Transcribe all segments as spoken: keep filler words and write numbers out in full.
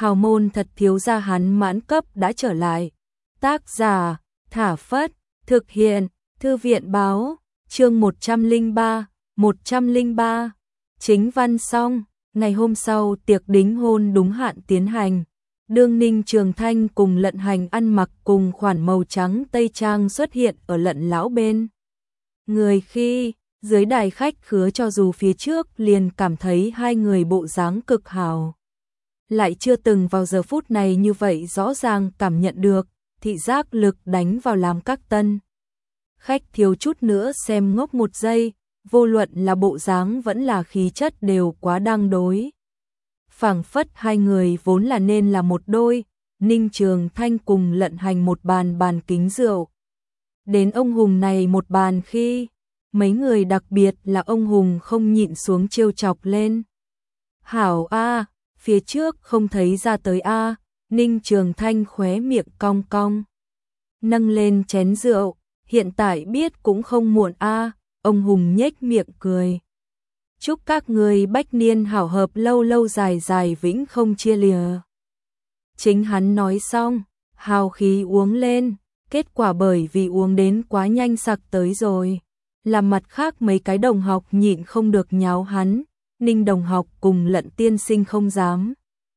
hào môn thật thiếu gia hắn mãn cấp đã trở lại. Tác giả, Thả Phất, thực hiện, Thư viện báo, chương một trăm lẻ ba, một trăm lẻ ba, chính văn xong, ngày hôm sau tiệc đính hôn đúng hạn tiến hành. Đương Ninh Trường Thanh cùng Lận Hành ăn mặc cùng khoản màu trắng tây trang xuất hiện ở Lận lão bên người khi dưới đài khách khứa, cho dù phía trước liền cảm thấy hai người bộ dáng cực hảo, lại chưa từng vào giờ phút này như vậy rõ ràng cảm nhận được thị giác lực đánh vào làm các tân khách thiếu chút nữa xem ngốc một giây, vô luận là bộ dáng vẫn là khí chất đều quá đang đối. Phảng phất hai người vốn là nên là một đôi, Ninh Trường Thanh cùng Lận Hành một bàn bàn kính rượu. Đến ông Hùng này một bàn khi, mấy người đặc biệt là ông Hùng không nhịn xuống trêu chọc lên. Hảo a, phía trước không thấy ra tới a, Ninh Trường Thanh khóe miệng cong cong. Nâng lên chén rượu, hiện tại biết cũng không muộn a, ông Hùng nhếch miệng cười. Chúc các người bách niên hảo hợp, lâu lâu dài dài vĩnh không chia lìa. Chính hắn nói xong, hào khí uống lên, kết quả bởi vì uống đến quá nhanh sặc tới rồi. Làm mặt khác mấy cái đồng học nhịn không được nháo hắn, Ninh đồng học cùng Lận tiên sinh không dám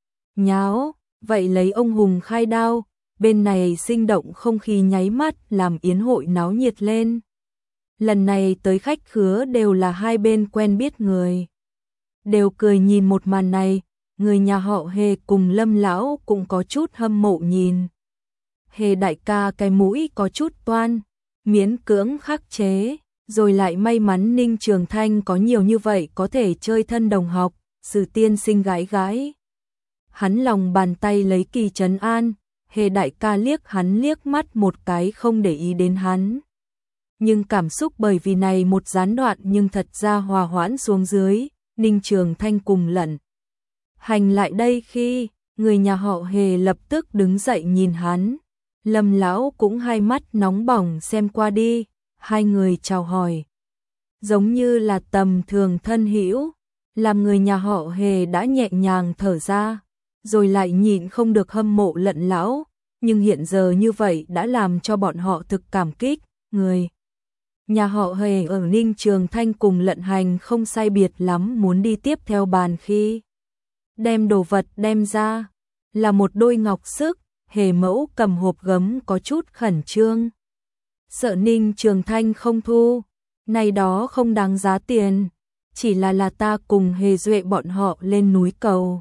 nháo, vậy lấy ông Hùng khai đao, bên này sinh động không khí nháy mắt làm yến hội náo nhiệt lên. Lần này tới khách khứa đều là hai bên quen biết người. Đều cười nhìn một màn này, người nhà họ Hề cùng Lâm lão cũng có chút hâm mộ nhìn. Hề đại ca cái mũi có chút toan, miễn cưỡng khắc chế, rồi lại may mắn Ninh Trường Thanh có nhiều như vậy có thể chơi thân đồng học, Sử tiên sinh gái gái. Hắn lòng bàn tay lấy kỳ trấn an, Hề đại ca liếc hắn liếc mắt một cái không để ý đến hắn. Nhưng cảm xúc bởi vì này một gián đoạn nhưng thật ra hòa hoãn xuống dưới, Ninh Trường Thanh cùng Lận Hành lại đây khi, người nhà họ Hề lập tức đứng dậy nhìn hắn. Lâm lão cũng hai mắt nóng bỏng xem qua đi, hai người chào hỏi. Giống như là tầm thường thân hữu, làm người nhà họ Hề đã nhẹ nhàng thở ra, rồi lại nhịn không được hâm mộ Lận lão, nhưng hiện giờ như vậy đã làm cho bọn họ thực cảm kích, người nhà họ Hề ở Ninh Trường Thanh cùng Lận Hành không sai biệt lắm muốn đi tiếp theo bàn khi đem đồ vật đem ra, là một đôi ngọc sức, Hề mẫu cầm hộp gấm có chút khẩn trương. Sợ Ninh Trường Thanh không thu, này đó không đáng giá tiền, chỉ là là ta cùng Hề Duệ bọn họ lên núi cầu.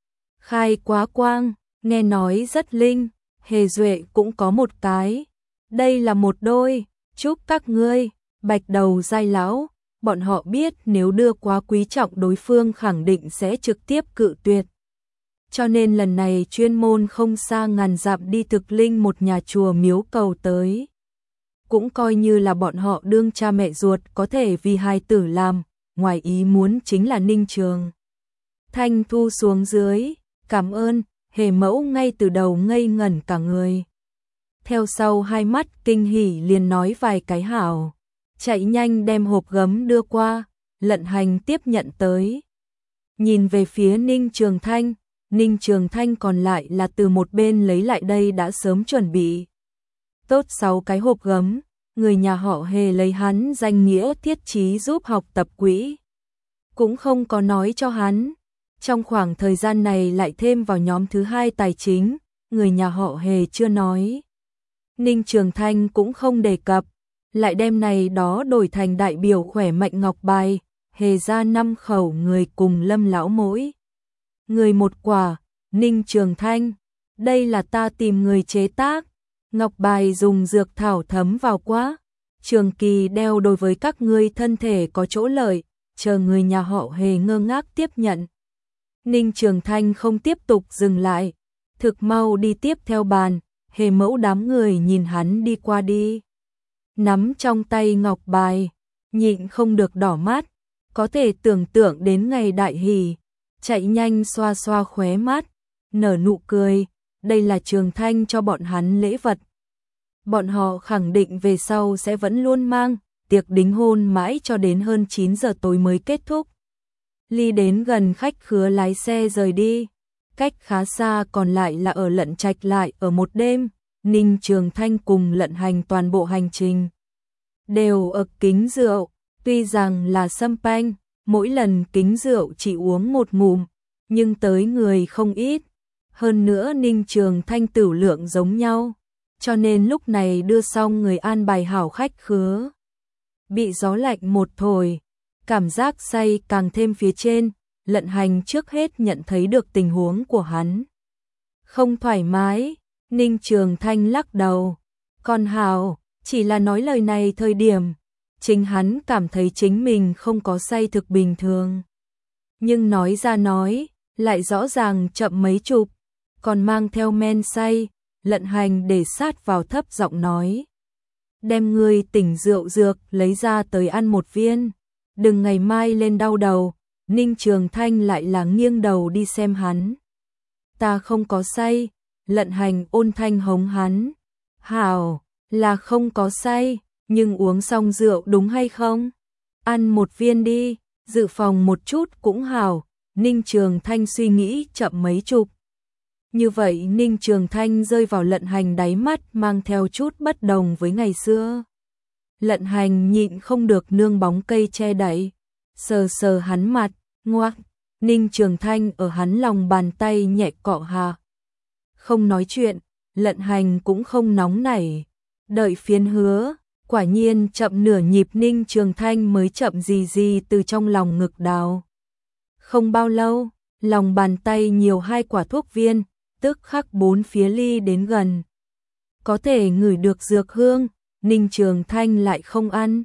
Khai quá quang, nghe nói rất linh, Hề Duệ cũng có một cái, đây là một đôi, chúc các ngươi. Bạch đầu giai lão, bọn họ biết nếu đưa quá quý trọng đối phương khẳng định sẽ trực tiếp cự tuyệt. Cho nên lần này chuyên môn không xa ngàn dặm đi thực linh một nhà chùa miếu cầu tới. Cũng coi như là bọn họ đương cha mẹ ruột có thể vì hài tử làm, ngoài ý muốn chính là Ninh Trường Thanh thu xuống dưới, cảm ơn, Hề mẫu ngay từ đầu ngây ngẩn cả người. Theo sau hai mắt kinh hỉ liền nói vài cái hảo. Chạy nhanh đem hộp gấm đưa qua, Lận Hành tiếp nhận tới. Nhìn về phía Ninh Trường Thanh, Ninh Trường Thanh còn lại là từ một bên lấy lại đây đã sớm chuẩn bị. Tốt sáu cái hộp gấm, người nhà họ Hề lấy hắn danh nghĩa thiết chí giúp học tập quỹ. Cũng không có nói cho hắn. Trong khoảng thời gian này lại thêm vào nhóm thứ hai tài chính, người nhà họ Hề chưa nói. Ninh Trường Thanh cũng không đề cập. Lại đem này đó đổi thành đại biểu khỏe mạnh ngọc bài, Hề ra năm khẩu người cùng Lâm lão mỗi người một quả. Ninh Trường Thanh, đây là ta tìm người chế tác, ngọc bài dùng dược thảo thấm vào quá, trường kỳ đeo đối với các ngươi thân thể có chỗ lợi, chờ người nhà họ Hề ngơ ngác tiếp nhận. Ninh Trường Thanh không tiếp tục dừng lại, thực mau đi tiếp theo bàn, Hề mẫu đám người nhìn hắn đi qua đi. Nắm trong tay ngọc bài, nhịn không được đỏ mắt, có thể tưởng tượng đến ngày đại hỷ, chạy nhanh xoa xoa khóe mắt, nở nụ cười, đây là Trường Thanh cho bọn hắn lễ vật. Bọn họ khẳng định về sau sẽ vẫn luôn mang, tiệc đính hôn mãi cho đến hơn chín giờ tối mới kết thúc. Ly đến gần khách khứa lái xe rời đi, Cách khá xa còn lại là ở Lận Trạch lại ở một đêm, Ninh Trường Thanh cùng Lận Hành toàn bộ hành trình đều ở kính rượu, tuy rằng là sâm panh, mỗi lần kính rượu chỉ uống một ngụm, nhưng tới người không ít, hơn nữa Ninh Trường Thanh tửu lượng giống nhau, cho nên lúc này đưa xong người an bài hảo khách khứa. Bị gió lạnh một thổi, cảm giác say càng thêm phía trên, Lận Hành trước hết nhận thấy được tình huống của hắn. Không thoải mái, Ninh Trường Thanh lắc đầu, còn hảo, chỉ là nói lời này thời điểm, chính hắn cảm thấy chính mình không có say thực bình thường. Nhưng nói ra nói, lại rõ ràng chậm mấy chục, còn mang theo men say, Lận Hành để sát vào thấp giọng nói. Đem người tỉnh rượu dược lấy ra tới ăn một viên, đừng ngày mai lên đau đầu. Ninh Trường Thanh lại là nghiêng đầu đi xem hắn. Ta không có say, Lận Hành ôn thanh hống hắn. Hảo, là không có say, nhưng uống xong rượu đúng hay không? Ăn một viên đi, dự phòng một chút cũng hảo. Ninh Trường Thanh suy nghĩ chậm mấy chục. Như vậy Ninh Trường Thanh rơi vào Lận Hành đáy mắt mang theo chút bất đồng với ngày xưa. Lận Hành nhịn không được nương bóng cây che đậy, sờ sờ hắn mặt, ngoác, Ninh Trường Thanh ở hắn lòng bàn tay nhẹ cọ hạ. Không nói chuyện, Lận Hành cũng không nóng nảy, đợi phiến hứa, quả nhiên chậm nửa nhịp Ninh Trường Thanh mới chậm gì gì từ trong lòng ngực đào. Không bao lâu, lòng bàn tay nhiều hai quả thuốc viên, tức khắc bốn phía ly đến gần. Có thể ngửi được dược hương, Ninh Trường Thanh lại không ăn,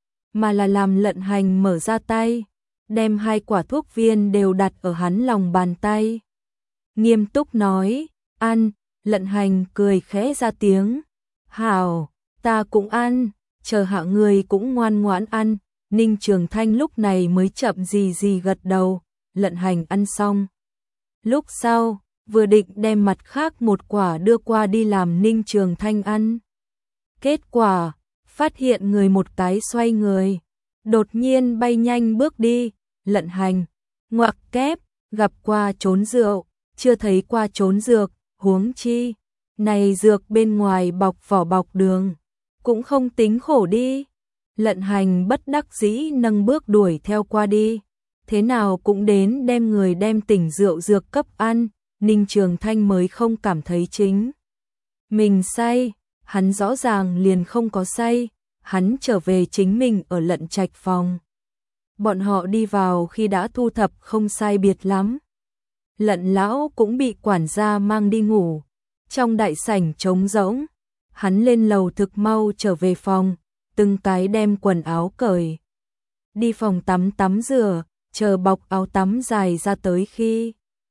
mà là làm Lận Hành mở ra tay, đem hai quả thuốc viên đều đặt ở hắn lòng bàn tay. Nghiêm túc nói, ăn, Lận Hành cười khẽ ra tiếng. Hảo, ta cũng ăn, chờ hạ người cũng ngoan ngoãn ăn. Ninh Trường Thanh lúc này mới chậm gì gì gật đầu, Lận Hành ăn xong. Lúc sau, vừa định đem mặt khác một quả đưa qua đi làm Ninh Trường Thanh ăn. Kết quả, phát hiện người một cái xoay người, đột nhiên bay nhanh bước đi. Lận Hành, ngoặc kép, gặp qua trốn rượu, chưa thấy qua trốn dược, huống chi. Này dược bên ngoài bọc vỏ bọc đường, cũng không tính khổ đi. Lận Hành bất đắc dĩ nâng bước đuổi theo qua đi, thế nào cũng đến đem người đem tỉnh rượu dược cấp ăn. Ninh Trường Thanh mới không cảm thấy chính mình say, hắn rõ ràng liền không có say, hắn trở về chính mình ở Lận Trạch phòng. Bọn họ đi vào khi đã thu thập không sai biệt lắm. Lận lão cũng bị quản gia mang đi ngủ, trong đại sảnh trống rỗng, hắn lên lầu thực mau trở về phòng, từng cái đem quần áo cởi. Đi phòng tắm tắm rửa, chờ bọc áo tắm dài ra tới khi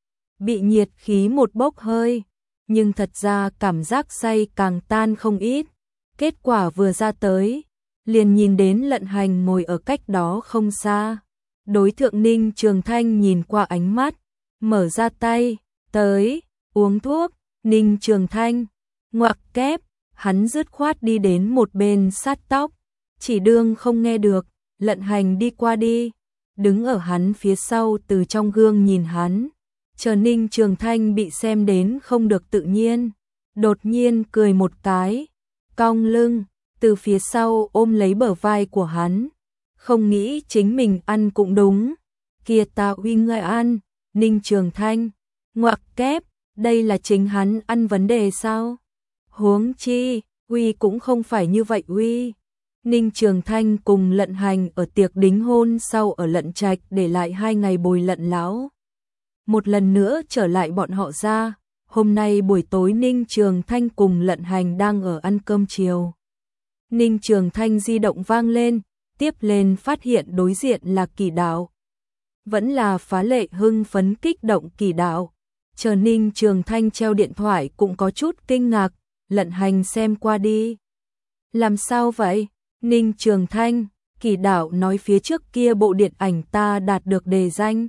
bị nhiệt khí một bốc hơi, nhưng thật ra cảm giác say càng tan không ít. Kết quả vừa ra tới, liền nhìn đến Lận Hành ngồi ở cách đó không xa. Đối thượng Ninh Trường Thanh nhìn qua ánh mắt, mở ra tay, tới, uống thuốc. Ninh Trường Thanh, ngoặc kép, hắn dứt khoát đi đến một bên sát tóc, chỉ đương không nghe được. Lận Hành đi qua đi, đứng ở hắn phía sau từ trong gương nhìn hắn. Chờ Ninh Trường Thanh bị xem đến không được tự nhiên, đột nhiên cười một cái, cong lưng, từ phía sau ôm lấy bờ vai của hắn. Không nghĩ chính mình ăn cũng đúng, kia ta uy ngươi ăn. Ninh Trường Thanh, ngoặc kép, đây là chính hắn ăn vấn đề sao? Huống chi, uy cũng không phải như vậy uy. Ninh Trường Thanh cùng Lận Hành ở tiệc đính hôn sau ở Lận Trạch để lại hai ngày bồi Lận lão. Một lần nữa trở lại bọn họ ra, hôm nay buổi tối Ninh Trường Thanh cùng Lận Hành đang ở ăn cơm chiều. Ninh Trường Thanh di động vang lên, tiếp lên phát hiện đối diện là Kỳ Đạo. Vẫn là phá lệ hưng phấn kích động Kỳ Đạo. Chờ Ninh Trường Thanh treo điện thoại cũng có chút kinh ngạc, Lận Hành xem qua đi. Làm sao vậy? Ninh Trường Thanh, Kỳ Đạo nói phía trước kia bộ điện ảnh ta đạt được đề danh.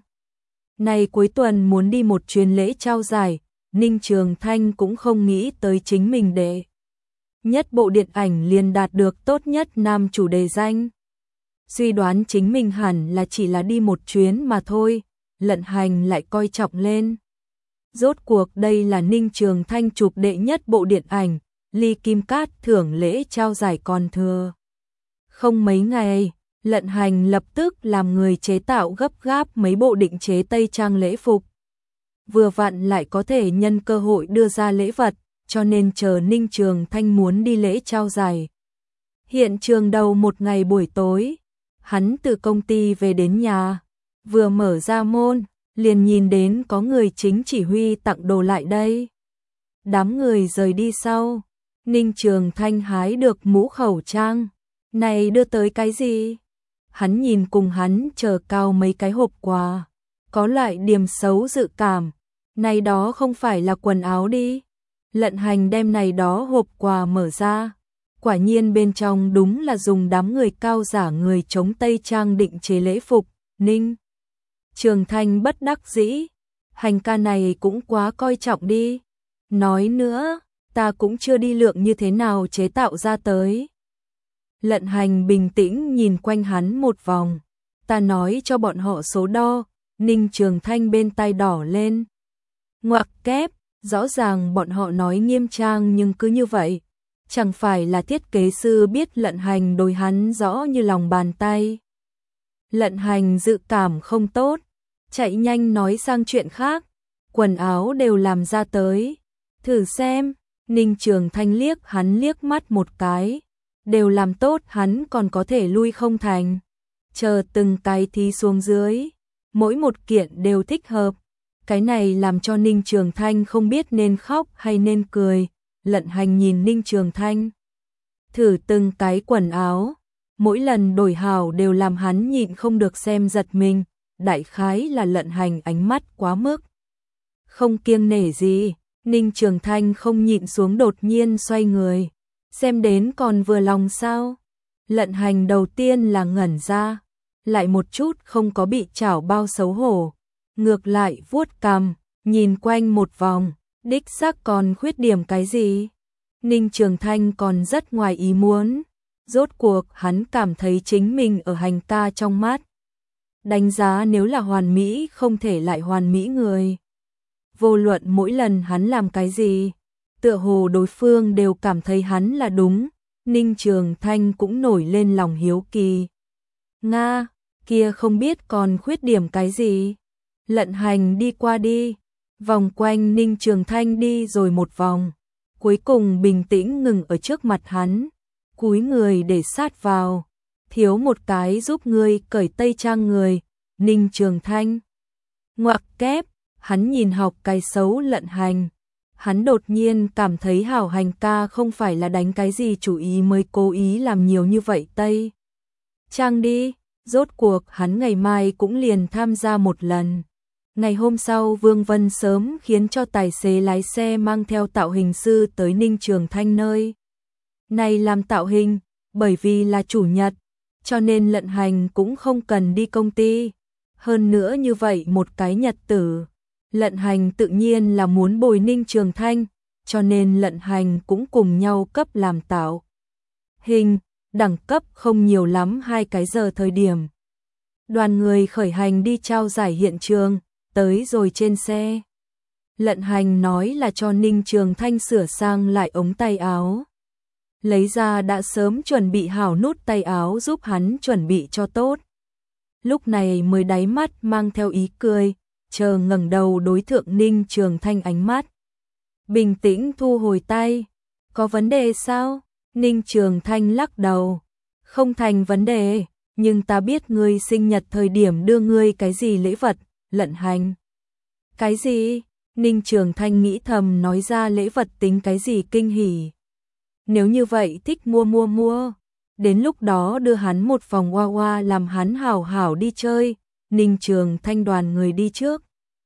Này cuối tuần muốn đi một chuyến lễ trao giải, Ninh Trường Thanh cũng không nghĩ tới chính mình đệ nhất bộ điện ảnh liền đạt được tốt nhất nam chủ đề danh. Suy đoán chính mình hẳn là chỉ là đi một chuyến mà thôi, Lận Hành lại coi trọng lên. Rốt cuộc đây là Ninh Trường Thanh chụp đệ nhất bộ điện ảnh, ly kim cát thưởng lễ trao giải còn thừa. Không mấy ngày, Lận Hành lập tức làm người chế tạo gấp gáp mấy bộ định chế tây trang lễ phục. Vừa vặn lại có thể nhân cơ hội đưa ra lễ vật, cho nên chờ Ninh Trường Thanh muốn đi lễ trao giải. Hiện trường đầu một ngày buổi tối, hắn từ công ty về đến nhà, vừa mở ra môn, liền nhìn đến có người chính chỉ huy tặng đồ lại đây. Đám người rời đi sau, Ninh Trường Thanh hái được mũ khẩu trang. Này đưa tới cái gì? Hắn nhìn cùng hắn chờ cao mấy cái hộp quà, có loại điểm xấu dự cảm. Này đó không phải là quần áo đi. Lận Hành đem này đó hộp quà mở ra. Quả nhiên bên trong đúng là dùng đám người cao giả người chống tây trang định chế lễ phục. Ninh Trường Thanh bất đắc dĩ. Hành ca này cũng quá coi trọng đi. Nói nữa, ta cũng chưa đi lượng như thế nào chế tạo ra tới. Lận Hành bình tĩnh nhìn quanh hắn một vòng. Ta nói cho bọn họ số đo. Ninh Trường Thanh bên tai đỏ lên. Ngoặc kép, rõ ràng bọn họ nói nghiêm trang nhưng cứ như vậy. Chẳng phải là thiết kế sư biết Lận Hành đối hắn rõ như lòng bàn tay. Lận Hành dự cảm không tốt, chạy nhanh nói sang chuyện khác. Quần áo đều làm ra tới. Thử xem, Ninh Trường Thanh liếc hắn liếc mắt một cái. Đều làm tốt hắn còn có thể lui không thành. Chờ từng cái thí xuống dưới. Mỗi một kiện đều thích hợp. Cái này làm cho Ninh Trường Thanh không biết nên khóc hay nên cười. Lận Hành nhìn Ninh Trường Thanh. Thử từng cái quần áo. Mỗi lần đổi hảo đều làm hắn nhịn không được xem giật mình. Đại khái là Lận Hành ánh mắt quá mức. Không kiêng nể gì. Ninh Trường Thanh không nhịn xuống đột nhiên xoay người. Xem đến còn vừa lòng sao. Lận Hành đầu tiên là ngẩn ra. Lại một chút không có bị chảo bao xấu hổ. Ngược lại vuốt cằm, nhìn quanh một vòng, đích xác còn khuyết điểm cái gì? Ninh Trường Thanh còn rất ngoài ý muốn. Rốt cuộc hắn cảm thấy chính mình ở Hành ca trong mắt. Đánh giá nếu là hoàn mỹ không thể lại hoàn mỹ người. Vô luận mỗi lần hắn làm cái gì, tựa hồ đối phương đều cảm thấy hắn là đúng. Ninh Trường Thanh cũng nổi lên lòng hiếu kỳ. Nga, kia không biết còn khuyết điểm cái gì? Lận Hành đi qua đi, vòng quanh Ninh Trường Thanh đi rồi một vòng, cuối cùng bình tĩnh ngừng ở trước mặt hắn, cúi người để sát vào, thiếu một cái giúp ngươi cởi tây trang người. Ninh Trường Thanh ngoặc kép, hắn nhìn học cái xấu Lận Hành, hắn đột nhiên cảm thấy hảo Hành ca không phải là đánh cái gì chủ ý mới cố ý làm nhiều như vậy tây trang đi. Rốt cuộc hắn ngày mai cũng liền tham gia một lần. Ngày hôm sau Vương Vân sớm khiến cho tài xế lái xe mang theo tạo hình sư tới Ninh Trường Thanh nơi này làm tạo hình, bởi vì là chủ nhật, cho nên Lận Hành cũng không cần đi công ty. Hơn nữa như vậy một cái nhật tử, Lận Hành tự nhiên là muốn bồi Ninh Trường Thanh, cho nên Lận Hành cũng cùng nhau cấp làm tạo hình, đẳng cấp không nhiều lắm hai cái giờ thời điểm. Đoàn người khởi hành đi trao giải hiện trường. Tới rồi trên xe, Lận Hành nói là cho Ninh Trường Thanh sửa sang lại ống tay áo. Lấy ra đã sớm chuẩn bị hảo nút tay áo giúp hắn chuẩn bị cho tốt. Lúc này mới đáy mắt mang theo ý cười, chờ ngẩng đầu đối thượng Ninh Trường Thanh ánh mắt. Bình tĩnh thu hồi tay. Có vấn đề sao? Ninh Trường Thanh lắc đầu. Không thành vấn đề, nhưng ta biết ngươi sinh nhật thời điểm đưa ngươi cái gì lễ vật. Lận Hành. Cái gì? Ninh Trường Thanh nghĩ thầm nói ra lễ vật tính cái gì kinh hỉ. Nếu như vậy thích mua mua mua. Đến lúc đó đưa hắn một vòng hoa hoa làm hắn hảo hảo đi chơi. Ninh Trường Thanh đoàn người đi trước.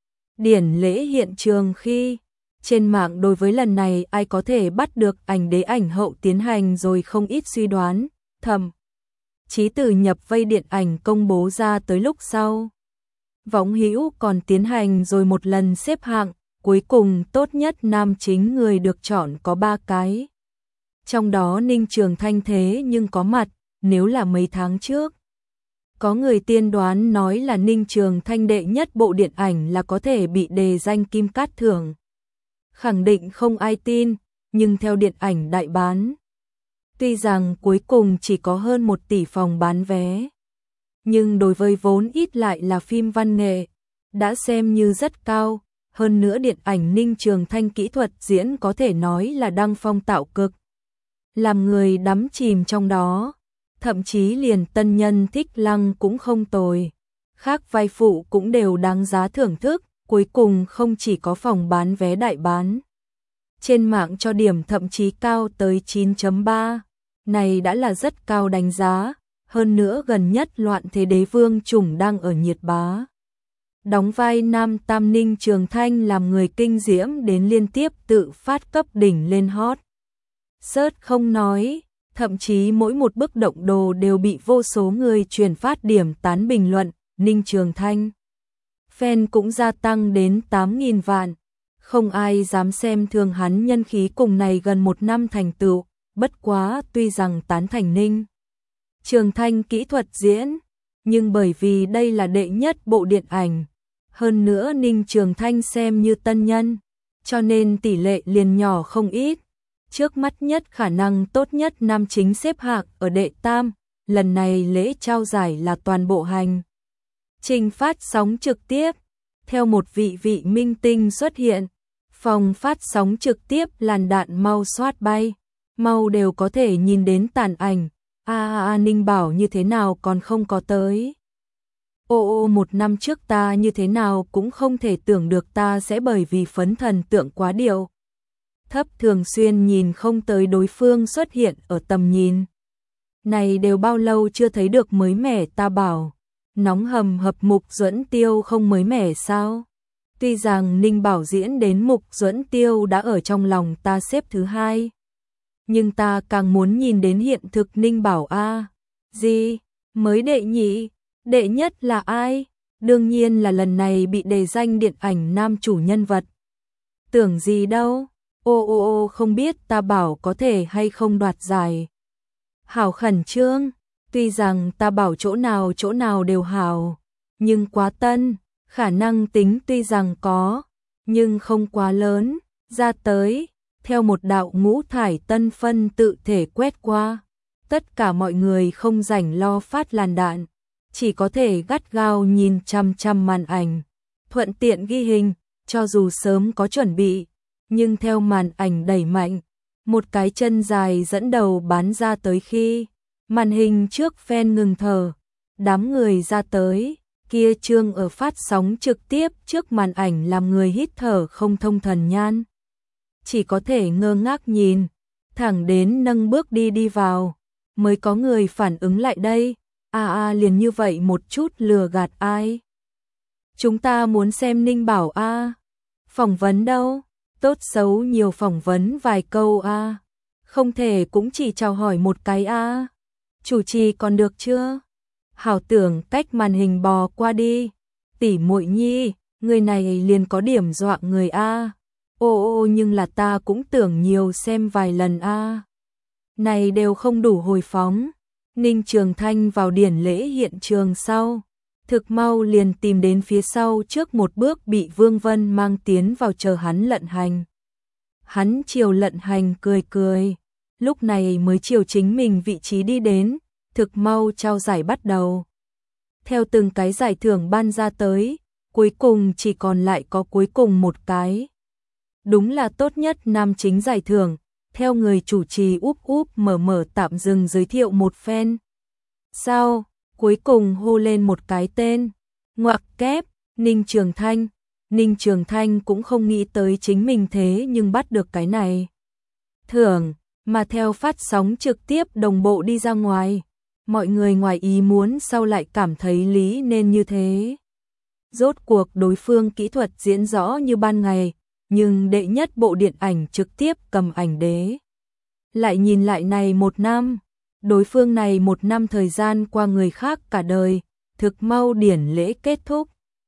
Điển lễ hiện trường khi trên mạng đối với lần này ai có thể bắt được ảnh đế ảnh hậu tiến hành rồi không ít suy đoán. Thầm chí từ nhập vây điện ảnh công bố ra tới lúc sau. Võng hữu còn tiến hành rồi một lần xếp hạng, cuối cùng tốt nhất nam chính người được chọn có ba cái. Trong đó Ninh Trường Thanh thế nhưng có mặt, nếu là mấy tháng trước. Có người tiên đoán nói là Ninh Trường Thanh đệ nhất bộ điện ảnh là có thể bị đề danh Kim Cát Thưởng. Khẳng định không ai tin, nhưng theo điện ảnh đại bán, tuy rằng cuối cùng chỉ có hơn một tỷ phòng bán vé, nhưng đối với vốn ít lại là phim văn nghệ, đã xem như rất cao. Hơn nữa điện ảnh Ninh Trường Thanh kỹ thuật diễn có thể nói là đăng phong tạo cực, làm người đắm chìm trong đó. Thậm chí liền tân nhân Thích Lăng cũng không tồi, khác vai phụ cũng đều đáng giá thưởng thức. Cuối cùng không chỉ có phòng bán vé đại bán, trên mạng cho điểm thậm chí cao tới chín chấm ba, này đã là rất cao đánh giá. Hơn nữa gần nhất Loạn Thế Đế Vương Trùng đang ở nhiệt bá, đóng vai nam tam Ninh Trường Thanh làm người kinh diễm đến liên tiếp tự phát cấp đỉnh lên hot search không nói, thậm chí mỗi một bức động đồ đều bị vô số người truyền phát điểm tán bình luận. Ninh Trường Thanh fan cũng gia tăng đến tám nghìn vạn, không ai dám xem thường hắn nhân khí cùng này gần một năm thành tựu. Bất quá tuy rằng tán thành Ninh Trường Thanh kỹ thuật diễn, nhưng bởi vì đây là đệ nhất bộ điện ảnh, hơn nữa Ninh Trường Thanh xem như tân nhân, cho nên tỷ lệ liền nhỏ không ít. Trước mắt nhất khả năng tốt nhất nam chính xếp hạng ở đệ tam. Lần này lễ trao giải là toàn bộ hành trình phát sóng trực tiếp, theo một vị vị minh tinh xuất hiện, phòng phát sóng trực tiếp làn đạn mau xoát bay, mau đều có thể nhìn đến tàn ảnh. A à, à, Ninh Bảo như thế nào còn không có tới. Ô ô một năm trước ta như thế nào cũng không thể tưởng được ta sẽ bởi vì phấn thần tượng quá điệu thấp thường xuyên nhìn không tới đối phương xuất hiện ở tầm nhìn. Này đều bao lâu chưa thấy được mới mẻ, ta bảo. Nóng hầm hập Mục Duẫn Tiêu không mới mẻ sao? Tuy rằng Ninh Bảo diễn đến Mục Duẫn Tiêu đã ở trong lòng ta xếp thứ hai, nhưng ta càng muốn nhìn đến hiện thực Ninh Bảo a. Gì? Mới đệ nhị? Đệ nhất là ai? Đương nhiên là lần này bị đề danh điện ảnh nam chủ nhân vật. Tưởng gì đâu? Ô ô ô không biết ta bảo có thể hay không đoạt giải. Hảo khẩn trương, tuy rằng ta bảo chỗ nào chỗ nào đều hảo, nhưng quá tân, khả năng tính tuy rằng có, nhưng không quá lớn. Ra tới, theo một đạo ngũ thải tân phân tự thể quét qua, tất cả mọi người không rảnh lo phát làn đạn, chỉ có thể gắt gao nhìn chăm chăm màn ảnh, thuận tiện ghi hình. Cho dù sớm có chuẩn bị, nhưng theo màn ảnh đẩy mạnh, một cái chân dài dẫn đầu bán ra tới khi màn hình trước fan ngừng thở, đám người ra tới, kia trương ở phát sóng trực tiếp trước màn ảnh làm người hít thở không thông thần nhan. Chỉ có thể ngơ ngác nhìn, thẳng đến nâng bước đi đi vào, mới có người phản ứng lại đây. À à liền như vậy một chút lừa gạt ai. Chúng ta muốn xem Ninh Bảo a. À. Phỏng vấn đâu? Tốt xấu nhiều phỏng vấn vài câu a. À. Không thể cũng chỉ chào hỏi một cái a. À. Chủ trì còn được chưa? Hảo tưởng cách màn hình bò qua đi. Tỷ muội nhi, người này liền có điểm dọa người a. À. Ô ô nhưng là ta cũng tưởng nhiều xem vài lần a. À. Này đều không đủ hồi phóng. Ninh Trường Thanh vào điển lễ hiện trường sau, thực mau liền tìm đến phía sau trước một bước bị Vương Vân mang tiến vào chờ hắn lận hành. Hắn chiều lận hành cười cười, lúc này mới chiều chính mình vị trí đi đến, thực mau trao giải bắt đầu. Theo từng cái giải thưởng ban ra tới, cuối cùng chỉ còn lại có cuối cùng một cái. Đúng là tốt nhất nam chính giải thưởng. Theo người chủ trì úp úp mở mở tạm dừng giới thiệu một phen. Sau, cuối cùng hô lên một cái tên. Ngoặc kép, Ninh Trường Thanh. Ninh Trường Thanh cũng không nghĩ tới chính mình thế nhưng bắt được cái này. Thưởng, mà theo phát sóng trực tiếp đồng bộ đi ra ngoài. Mọi người ngoài ý muốn sau lại cảm thấy lý nên như thế. Rốt cuộc đối phương kỹ thuật diễn rõ như ban ngày. Nhưng đệ nhất bộ điện ảnh trực tiếp cầm ảnh đế. Lại nhìn lại này một năm, đối phương này một năm thời gian qua người khác cả đời, thực mau điển lễ kết thúc.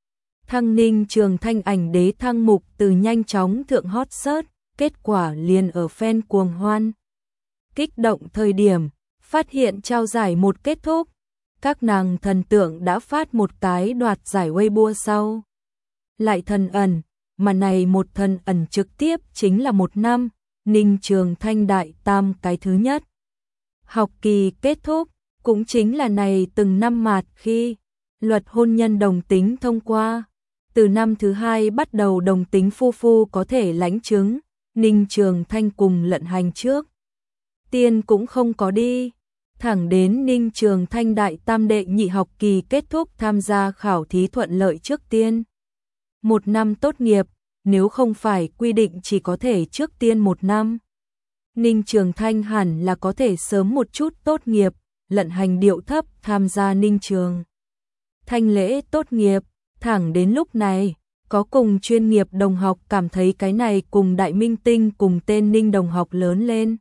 Thăng Ninh Trường Thanh ảnh đế thăng mục từ nhanh chóng thượng hot search, kết quả liền ở fan cuồng hoan. Kích động thời điểm, phát hiện trao giải một kết thúc, Các nàng thần tượng đã phát một cái đoạt giải Weibo sau. Lại thần ẩn, mà này một thần ẩn trực tiếp chính là một năm, Ninh Trường Thanh đại tam cái thứ nhất. Học kỳ kết thúc, cũng chính là này từng năm mạt khi luật hôn nhân đồng tính thông qua. Từ năm thứ hai bắt đầu đồng tính phu phu có thể lãnh chứng, Ninh Trường Thanh cùng Lận Hành trước. Tiên cũng không có đi, thẳng đến Ninh Trường Thanh đại tam đệ nhị học kỳ kết thúc tham gia khảo thí thuận lợi trước tiên. Một năm tốt nghiệp, nếu không phải quy định chỉ có thể trước tiên một năm. Ninh Trường Thanh hẳn là có thể sớm một chút tốt nghiệp, Lận Hành điệu thấp tham gia Ninh Trường Thanh lễ tốt nghiệp, thẳng đến lúc này, có cùng chuyên nghiệp đồng học cảm thấy cái này cùng đại minh tinh cùng tên Ninh đồng học lớn lên.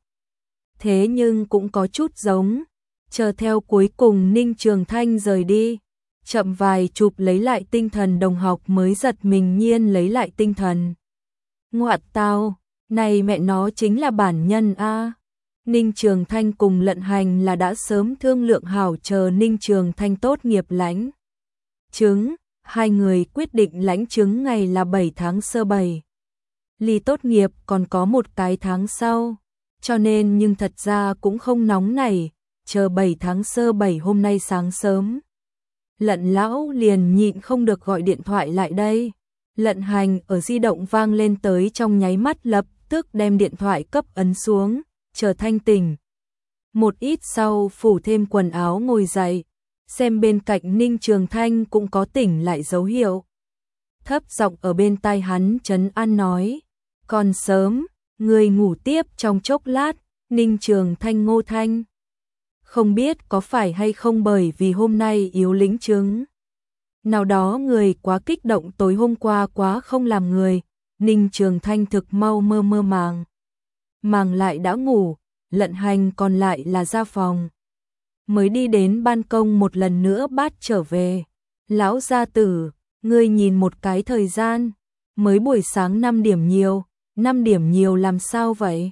Thế nhưng cũng có chút giống, chờ theo cuối cùng Ninh Trường Thanh rời đi, chậm vài chụp lấy lại tinh thần đồng học mới giật mình nhiên lấy lại tinh thần. Ngoạn tao, này mẹ nó chính là bản nhân a. Ninh Trường Thanh cùng Lận Hành là đã sớm thương lượng hảo chờ Ninh Trường Thanh tốt nghiệp lãnh chứng, hai người quyết định lãnh chứng ngày là bảy tháng sơ bảy. Ly tốt nghiệp còn có một cái tháng sau, cho nên nhưng thật ra cũng không nóng nảy, chờ bảy tháng sơ bảy hôm nay sáng sớm. Lận lão liền nhịn không được gọi điện thoại lại đây. Lận Hành ở di động vang lên tới trong nháy mắt lập tức đem điện thoại cấp ấn xuống, chờ thanh tỉnh. Một ít sau phủ thêm quần áo ngồi dậy, xem bên cạnh Ninh Trường Thanh cũng có tỉnh lại dấu hiệu. Thấp giọng ở bên tai hắn trấn an nói, còn sớm, người ngủ tiếp trong chốc lát. Ninh Trường Thanh ngô thanh. Không biết có phải hay không bởi vì hôm nay yếu lĩnh chứng. Nào đó người quá kích động tối hôm qua quá không làm người, Ninh Trường Thanh thực mau mơ mơ màng. Màng lại đã ngủ, Lận Hành còn lại là ra phòng. Mới đi đến ban công một lần nữa bát trở về. Lão gia tử, ngươi nhìn một cái thời gian, mới buổi sáng năm điểm nhiều, năm điểm nhiều làm sao vậy?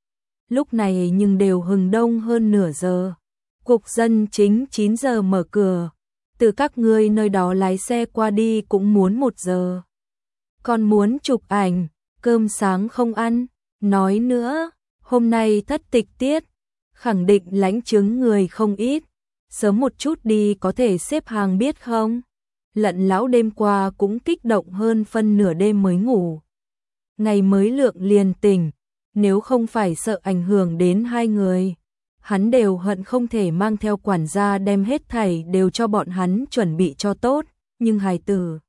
Lúc này nhưng đều hừng đông hơn nửa giờ. Cục dân chính chín giờ mở cửa, từ các ngươi nơi đó lái xe qua đi cũng muốn một giờ. Còn muốn chụp ảnh, cơm sáng không ăn, nói nữa, hôm nay thất tịch tiết, khẳng định lãnh chứng người không ít, sớm một chút đi có thể xếp hàng biết không? Lận lão đêm qua cũng kích động hơn phân nửa đêm mới ngủ. Ngày mới lượng liền tỉnh, nếu không phải sợ ảnh hưởng đến hai người. Hắn đều hận không thể mang theo quản gia đem hết thảy đều cho bọn hắn chuẩn bị cho tốt, nhưng hài tử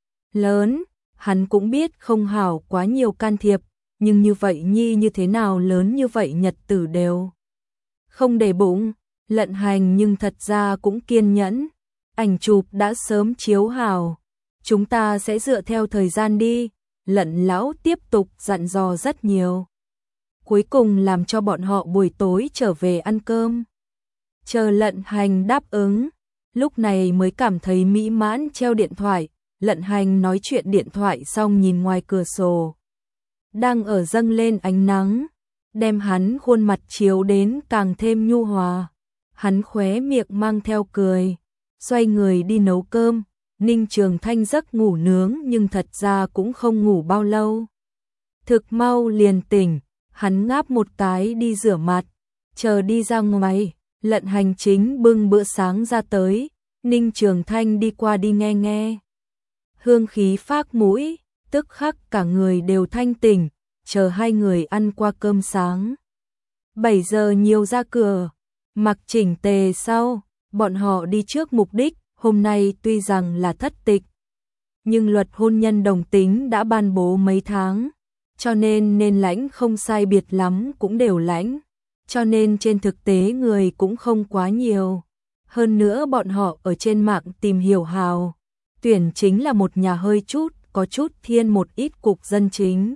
lớn, hắn cũng biết không hảo quá nhiều can thiệp, nhưng như vậy nhi như thế nào lớn như vậy nhật tử đều không để bụng. Lận Hành nhưng thật ra cũng kiên nhẫn, ảnh chụp đã sớm chiếu hảo, chúng ta sẽ dựa theo thời gian đi. Lận lão tiếp tục dặn dò rất nhiều, cuối cùng làm cho bọn họ buổi tối trở về ăn cơm. Chờ Lận Hành đáp ứng, lúc này mới cảm thấy mỹ mãn treo điện thoại. Lận Hành nói chuyện điện thoại xong nhìn ngoài cửa sổ, đang ở dâng lên ánh nắng, đem hắn khuôn mặt chiếu đến càng thêm nhu hòa. Hắn khóe miệng mang theo cười, xoay người đi nấu cơm. Ninh Trường Thanh giấc ngủ nướng nhưng thật ra cũng không ngủ bao lâu, thực mau liền tỉnh. Hắn ngáp một cái đi rửa mặt, chờ đi ra ngoài. Lận Hành chính bưng bữa sáng ra tới, Ninh Trường Thanh đi qua đi nghe nghe. Hương khí phác mũi, tức khắc cả người đều thanh tỉnh, chờ hai người ăn qua cơm sáng. bảy giờ nhiều ra cửa, mặc chỉnh tề sau, bọn họ đi trước mục đích. Hôm nay tuy rằng là thất tịch, nhưng luật hôn nhân đồng tính đã ban bố mấy tháng, cho nên nên lãnh không sai biệt lắm cũng đều lãnh, cho nên trên thực tế người cũng không quá nhiều. Hơn nữa bọn họ ở trên mạng tìm hiểu hào, tuyển chính là một nhà hơi chút, có chút thiên một ít cục dân chính.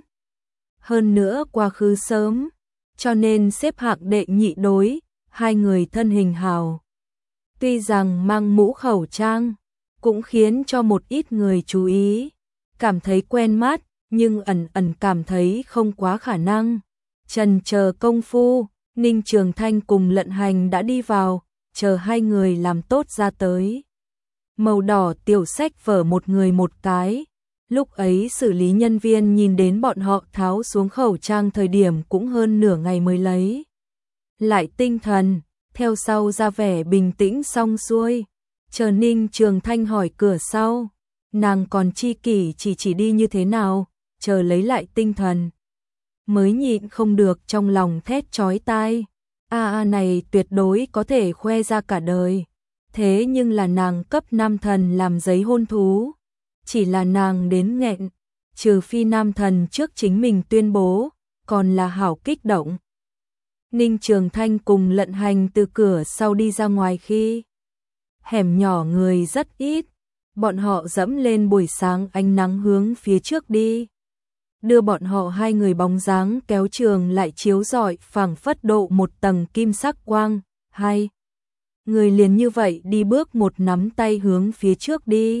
Hơn nữa quá khứ sớm, cho nên xếp hạng đệ nhị đối, hai người thân hình hào. Tuy rằng mang mũ khẩu trang, cũng khiến cho một ít người chú ý, cảm thấy quen mắt, nhưng ẩn ẩn cảm thấy không quá khả năng. Trần chờ công phu, Ninh Trường Thanh cùng Lận Hành đã đi vào, chờ hai người làm tốt ra tới. Màu đỏ tiểu sách vở một người một cái. Lúc ấy xử lý nhân viên nhìn đến bọn họ tháo xuống khẩu trang thời điểm cũng hơn nửa ngày mới lấy lại tinh thần, theo sau ra vẻ bình tĩnh xong xuôi. Chờ Ninh Trường Thanh hỏi cửa sau, nàng còn chi kỷ chỉ chỉ đi như thế nào, chờ lấy lại tinh thần. Mới nhịn không được trong lòng thét chói tai, a a này tuyệt đối có thể khoe ra cả đời. Thế nhưng là nàng cấp nam thần làm giấy hôn thú, chỉ là nàng đến nghẹn, trừ phi nam thần trước chính mình tuyên bố, còn là hảo kích động. Ninh Trường Thanh cùng Lận Hành từ cửa sau đi ra ngoài khi hẻm nhỏ người rất ít, bọn họ dẫm lên buổi sáng ánh nắng hướng phía trước đi. Đưa bọn họ hai người bóng dáng kéo trường lại chiếu rọi phảng phất độ một tầng kim sắc quang, hai người liền như vậy đi bước một nắm tay hướng phía trước đi.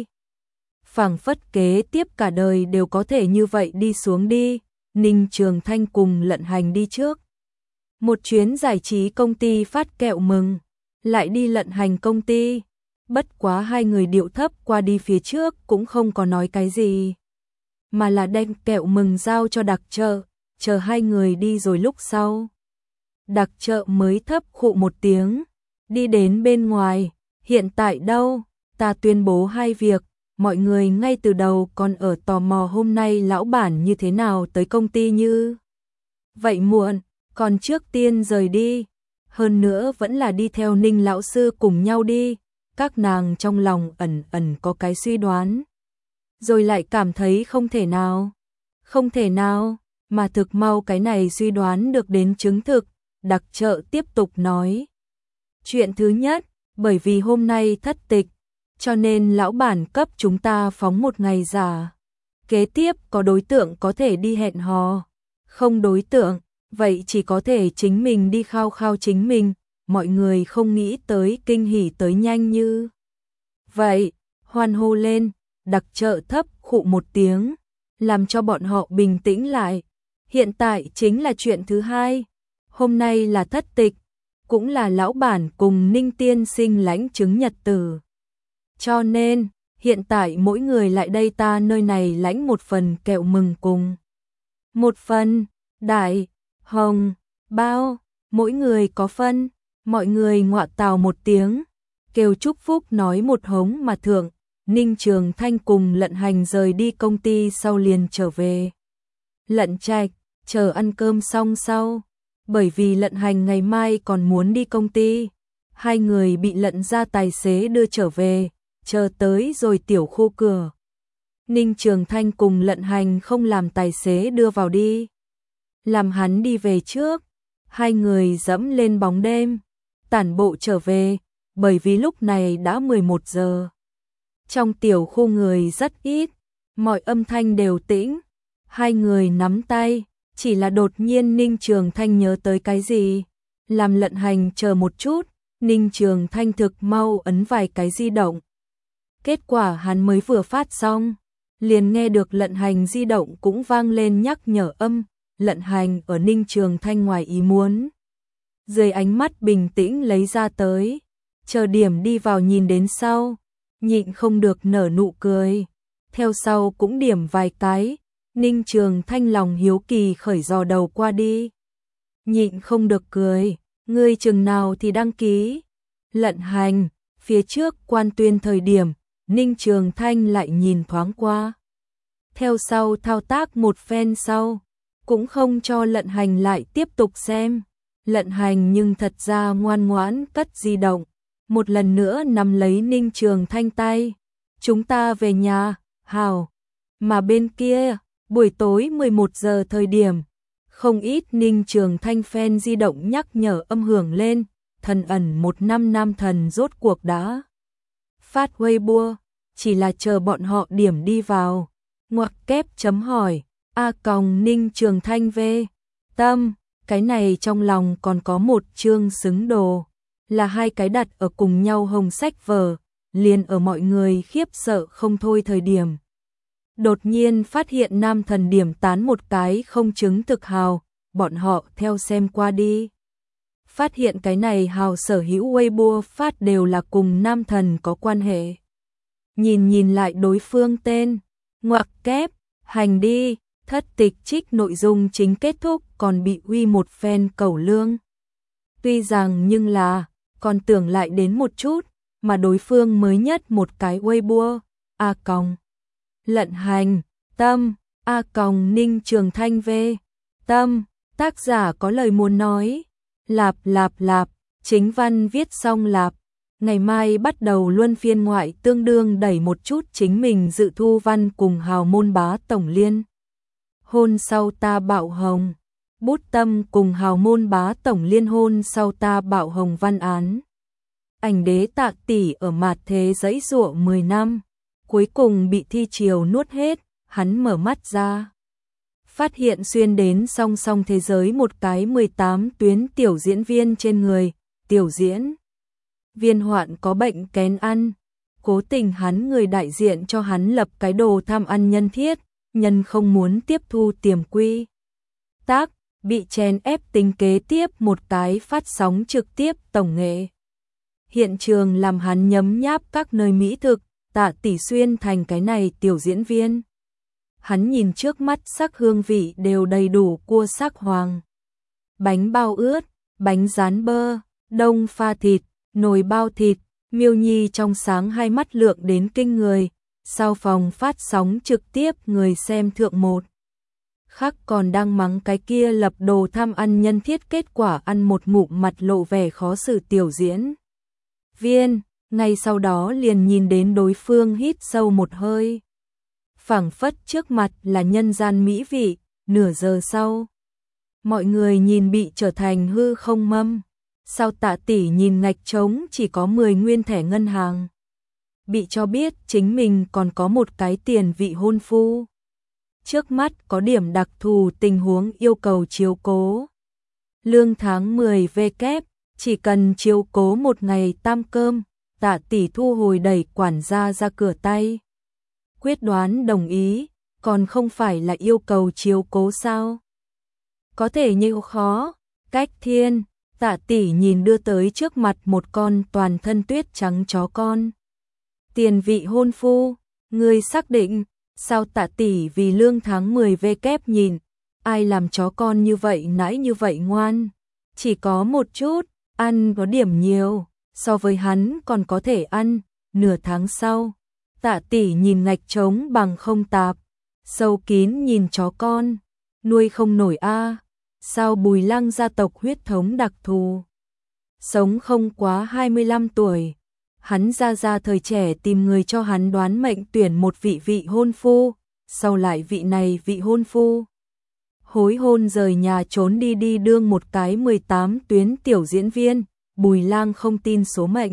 Phảng phất kế tiếp cả đời đều có thể như vậy đi xuống đi. Ninh Trường Thanh cùng Lận Hành đi trước. Một chuyến giải trí công ty phát kẹo mừng, lại đi Lận Hành công ty. Bất quá hai người điệu thấp qua đi phía trước cũng không có nói cái gì, mà là đem kẹo mừng giao cho đặc trợ, chờ hai người đi rồi lúc sau. Đặc trợ mới thấp khụ một tiếng, đi đến bên ngoài, hiện tại đâu, ta tuyên bố hai việc, mọi người ngay từ đầu còn ở tò mò hôm nay lão bản như thế nào tới công ty như vậy muộn, còn trước tiên rời đi, hơn nữa vẫn là đi theo Ninh lão sư cùng nhau đi, các nàng trong lòng ẩn ẩn có cái suy đoán, rồi lại cảm thấy không thể nào, không thể nào, mà thực mau cái này suy đoán được đến chứng thực. Đặc trợ tiếp tục nói, chuyện thứ nhất, bởi vì hôm nay thất tịch, cho nên lão bản cấp chúng ta phóng một ngày giả. Kế tiếp có đối tượng có thể đi hẹn hò, không đối tượng, vậy chỉ có thể chính mình đi khao khao chính mình. Mọi người không nghĩ tới kinh hỉ tới nhanh như vậy, hoan hô lên. Đặc trợ thấp khụ một tiếng, làm cho bọn họ bình tĩnh lại. Hiện tại chính là chuyện thứ hai, hôm nay là thất tịch, cũng là lão bản cùng Ninh tiên sinh lãnh chứng nhật tử. Cho nên, hiện tại mỗi người lại đây ta nơi này lãnh một phần kẹo mừng cùng một phần đại hồng bao, mỗi người có phân. Mọi người ngọa tào một tiếng, kêu chúc phúc nói một hống mà thượng. Ninh Trường Thanh cùng Lận Hành rời đi công ty sau liền trở về Lận Trạch, chờ ăn cơm xong sau, bởi vì Lận Hành ngày mai còn muốn đi công ty, hai người bị Lận gia tài xế đưa trở về, chờ tới rồi tiểu khu cửa. Ninh Trường Thanh cùng Lận Hành không làm tài xế đưa vào đi, làm hắn đi về trước, hai người dẫm lên bóng đêm, tản bộ trở về, bởi vì lúc này đã mười một giờ. Trong tiểu khu người rất ít, mọi âm thanh đều tĩnh, hai người nắm tay, chỉ là đột nhiên Ninh Trường Thanh nhớ tới cái gì, làm Lận Hành chờ một chút. Ninh Trường Thanh thực mau ấn vài cái di động. Kết quả hắn mới vừa phát xong, liền nghe được Lận Hành di động cũng vang lên nhắc nhở âm. Lận Hành ở Ninh Trường Thanh ngoài ý muốn, dưới ánh mắt bình tĩnh lấy ra tới, chờ điểm đi vào nhìn đến sau, nhịn không được nở nụ cười, theo sau cũng điểm vài cái. Ninh Trường Thanh lòng hiếu kỳ khởi dò đầu qua đi, nhịn không được cười, ngươi chừng nào thì đăng ký. Lận Hành, phía trước quan tuyên thời điểm, Ninh Trường Thanh lại nhìn thoáng qua, theo sau thao tác một phen sau, cũng không cho Lận Hành lại tiếp tục xem. Lận Hành nhưng thật ra ngoan ngoãn cất di động, một lần nữa nắm lấy Ninh Trường Thanh tay. Chúng ta về nhà, hào. Mà bên kia, buổi tối mười một giờ thời điểm, không ít Ninh Trường Thanh fan di động nhắc nhở âm hưởng lên, thần ẩn một năm nam thần rốt cuộc đã phát Weibo, chỉ là chờ bọn họ điểm đi vào. Ngoặc kép chấm hỏi, a còng Ninh Trường Thanh về. Tâm, cái này trong lòng còn có một chương xứng đồ, là hai cái đặt ở cùng nhau hồng sách vở, liền ở mọi người khiếp sợ không thôi thời điểm. Đột nhiên phát hiện nam thần điểm tán một cái không chứng thực hào, bọn họ theo xem qua đi. phát hiện cái này hào sở hữu Weibo phát đều là cùng nam thần có quan hệ. Nhìn nhìn lại đối phương tên, ngoặc kép, hành đi, thất tịch trích nội dung chính kết thúc còn bị uy một phen cẩu lương. Tuy rằng nhưng là, còn tưởng lại đến một chút, mà đối phương mới nhất một cái Weibo, A còng. Lận hành, tâm, A còng Ninh Trường Thanh V, tâm, tác giả có lời muốn nói, lạp lạp lạp, chính văn viết xong lạp, ngày mai bắt đầu luân phiên ngoại tương đương đẩy một chút chính mình dự thu văn cùng hào môn bá tổng liên. Hôn sau ta bạo hồng, bút tâm cùng hào môn bá tổng liên hôn sau ta bạo hồng văn án. Ảnh đế Tạ Tỷ ở mạt thế giãy giụa mười năm, cuối cùng bị thi triều nuốt hết, hắn mở mắt ra. Phát hiện xuyên đến song song thế giới một cái mười tám tuyến tiểu diễn viên trên người, tiểu diễn. Viên hoạn có bệnh kén ăn, cố tình hắn người đại diện cho hắn lập cái đồ tham ăn nhân thiết, nhân không muốn tiếp thu tiềm quy. Tác, bị chèn ép tính kế tiếp một cái phát sóng trực tiếp tổng nghệ. Hiện trường làm hắn nhấm nháp các nơi mỹ thực, Tạ Tỷ xuyên thành cái này tiểu diễn viên. Hắn nhìn trước mắt sắc hương vị đều đầy đủ cua sắc hoàng. Bánh bao ướt, bánh rán bơ, đông pha thịt, nồi bao thịt, Miêu Nhi trong sáng hai mắt lượng đến kinh người, sau phòng phát sóng trực tiếp người xem thượng một. Khắc còn đang mắng cái kia lập đồ tham ăn nhân thiết kết quả ăn một ngụm mặt lộ vẻ khó xử tiểu diễn. Viên, ngay sau đó liền nhìn đến đối phương hít sâu một hơi. Phảng phất trước mặt là nhân gian mỹ vị, nửa giờ sau. Mọi người nhìn bị trở thành hư không mâm. Sao Tạ Tỷ nhìn ngạch trống chỉ có mười nguyên thẻ ngân hàng. Bị cho biết chính mình còn có một cái tiền vị hôn phu. Trước mắt có điểm đặc thù tình huống yêu cầu chiếu cố. Lương tháng mười về kép, chỉ cần chiếu cố một ngày tam cơm, Tạ Tỷ thu hồi đẩy quản gia ra cửa tay. Quyết đoán đồng ý, còn không phải là yêu cầu chiếu cố sao? Có thể như khó, cách thiên, Tạ Tỷ nhìn đưa tới trước mặt một con toàn thân tuyết trắng chó con. Tiền vị hôn phu, người xác định, sao Tạ Tỷ vì lương tháng mười về kép nhìn, ai làm chó con như vậy nãy như vậy ngoan, chỉ có một chút, ăn có điểm nhiều, so với hắn còn có thể ăn, nửa tháng sau. Tạ Tỷ nhìn ngạch trống bằng không tạp, sâu kín nhìn chó con, nuôi không nổi a. Sao Bùi Lăng gia tộc huyết thống đặc thù, sống không quá hai mươi lăm tuổi, hắn ra ra thời trẻ tìm người cho hắn đoán mệnh tuyển một vị vị hôn phu, sau lại vị này vị hôn phu hối hôn rời nhà trốn đi đi đương một cái mười tám tuyến tiểu diễn viên. Bùi Lang không tin số mệnh,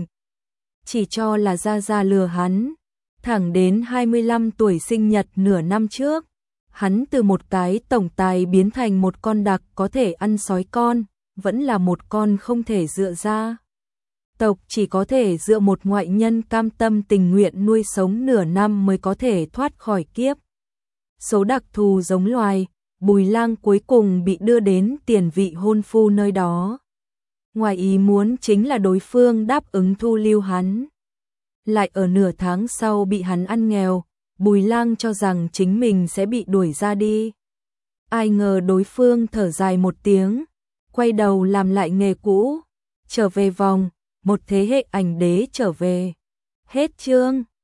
chỉ cho là ra ra lừa hắn. Thẳng đến hai mươi lăm tuổi sinh nhật nửa năm trước, hắn từ một cái tổng tài biến thành một con đặc có thể ăn sói con, vẫn là một con không thể dựa ra. Tộc chỉ có thể dựa một ngoại nhân cam tâm tình nguyện nuôi sống nửa năm mới có thể thoát khỏi kiếp. Số đặc thù giống loài, Bùi Lang cuối cùng bị đưa đến tiền vị hôn phu nơi đó. Ngoài ý muốn chính là đối phương đáp ứng thu lưu hắn. Lại ở nửa tháng sau bị hắn ăn nghèo, Bùi Lang cho rằng chính mình sẽ bị đuổi ra đi. Ai ngờ đối phương thở dài một tiếng, quay đầu làm lại nghề cũ, trở về vòng, một thế hệ ảnh đế trở về. Hết chương.